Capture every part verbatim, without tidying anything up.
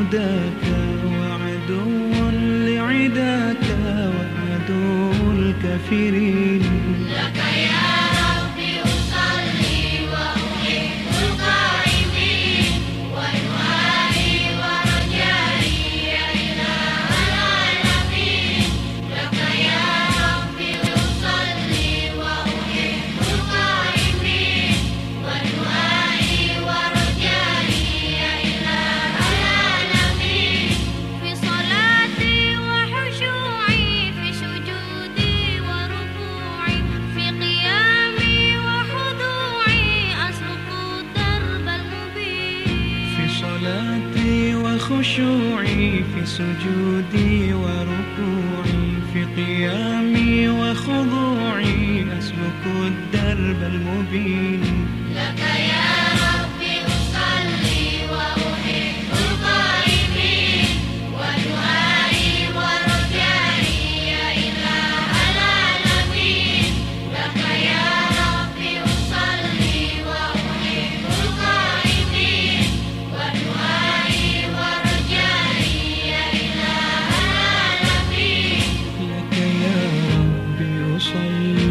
هداك وعدو لعداك وعدو الكافرين. لك يا ربي أصلي وأحب القائمين ودعائي ورجائي يا إله العالمين. لك يا ربي أصلي وأحب القائمين ودعائي ورجائي يا إله العالمين. في صلاتي وخشوعي في سجودي وركوعي في قيامي وخضوعي أسلك الدرب المبين. في صلاتي وخشوعي في سجودي وركوعي في قيامي وخضوعي أسلك الدرب المبين. لك يا ربي أصلي وأحب القائمين ودعائي ورجائي يا إله العالمين. لك يا ربي أصلي وأحب القائمين ودعائي ورجائي يا إله العالمين. لك يا ربي أصلي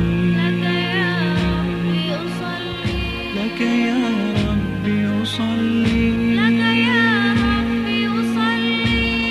لك يا ربي أصلي لك يا ربي أصلي لك يا ربي أصلي.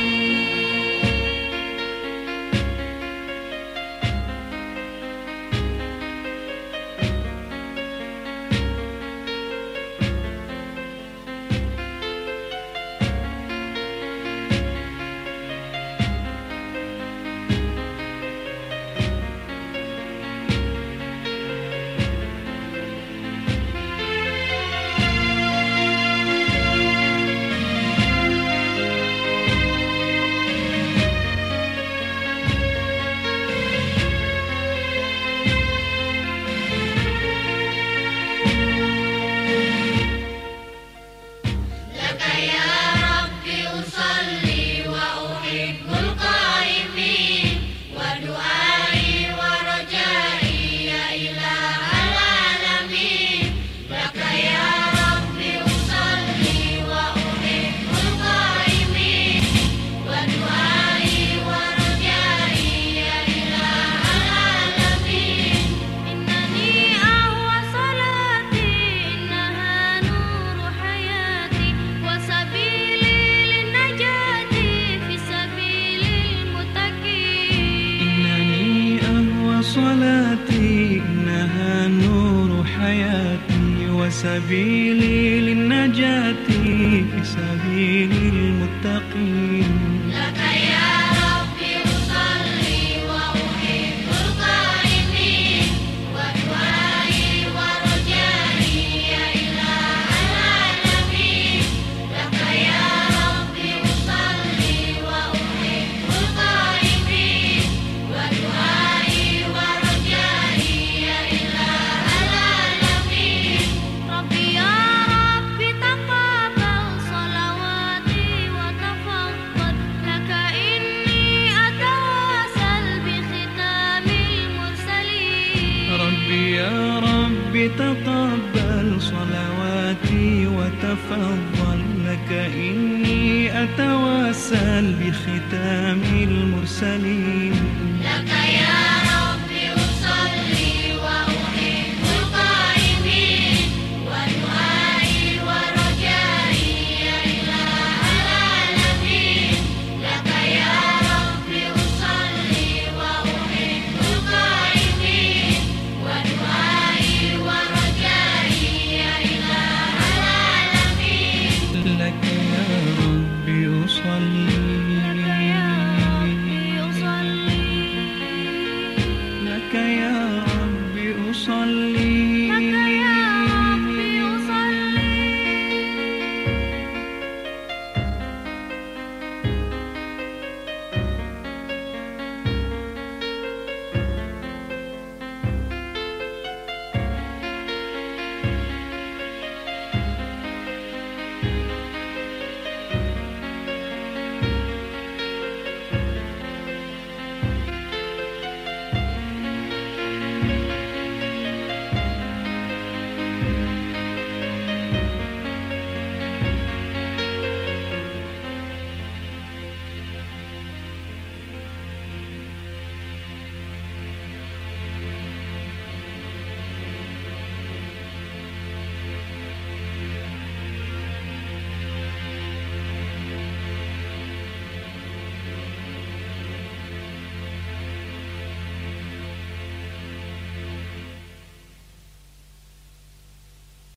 لك يا ربي أصلي وأحب القائمين ودعائي ورجائي يا إله العالمين. لك يا ربي أصلي وأحب القائمين ودعائي ورجائي يا إله العالمين. إنني أهوى صلاتي إنها نور حياتي وسبيلي للنجاة في سبيل المتقين. إنني أهوى صلاتي إنها نور حياتي وسبيلي للنجاة في سبيل المتقين. لك يا ربي أصلي وأحب القائمين ودعائي ورجائي يا إله العالمين. لك يا ربي أصلي وأحب القائمين ودعائي ورجائي يا إله العالمين. ربي يا ربي تقبل صلواتي وتفضل. لك إني أتواصل بختام المرسلين. ربي يا ربي تقبل صلواتي وتفضل. لك إني أتوسل بختام المرسلين. لك يا